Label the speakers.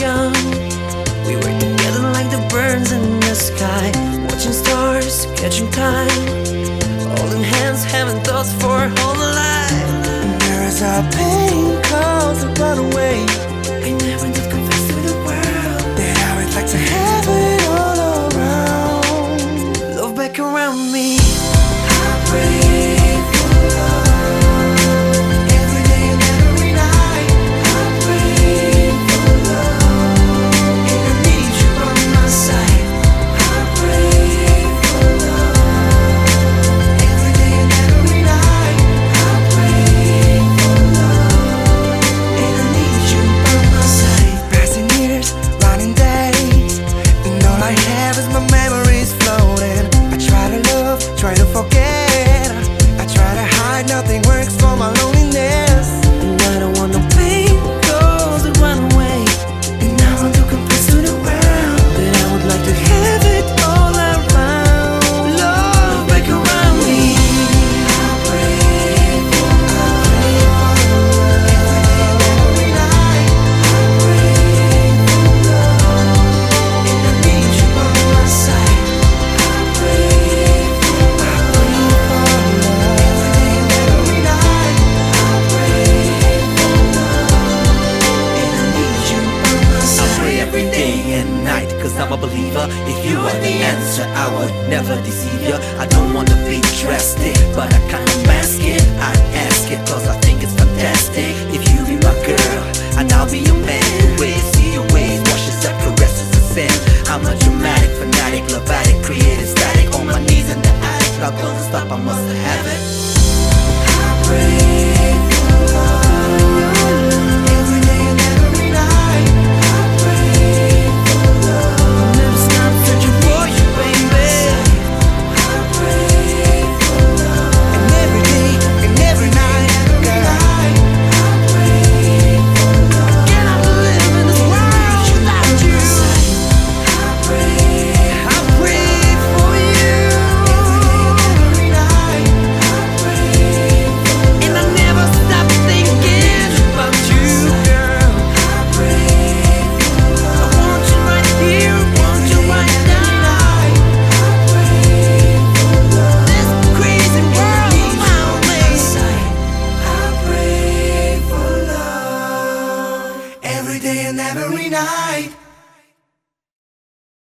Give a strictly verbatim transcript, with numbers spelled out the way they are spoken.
Speaker 1: young. We were together like the birds in the sky, watching stars, catching time, holding hands, having thoughts for a whole life.
Speaker 2: And there is a pain calls to run away.
Speaker 1: I never did confess to the world
Speaker 2: that I would like to have it all around.
Speaker 1: love back around me.
Speaker 2: I pray for love every day and every night. I pray for love, and I need you by my side. I pray for love every day and every night. I pray for love, and I need you by my side. Passing years, running days, and all I have is my memories floating. I try to love, try to forget. I try to hide, nothing works for my loneliness.
Speaker 1: And I don't want no pain calls to run away.
Speaker 2: And I want to confess to the world
Speaker 1: that I would like to have it all around, love back around me.
Speaker 2: I pray for love every day and every night. I pray for love, and I need you by my side. I pray for love every day and every night. I pray for love, and I need you by my
Speaker 3: I
Speaker 2: side.
Speaker 3: pray every day and night, cause I'm a believer. If you are the answer, I would never deceive you. I don't wanna be drastic, but I kinda mask it. I ask it cause I think it's fantastic. If you be my girl, and I'll be your man with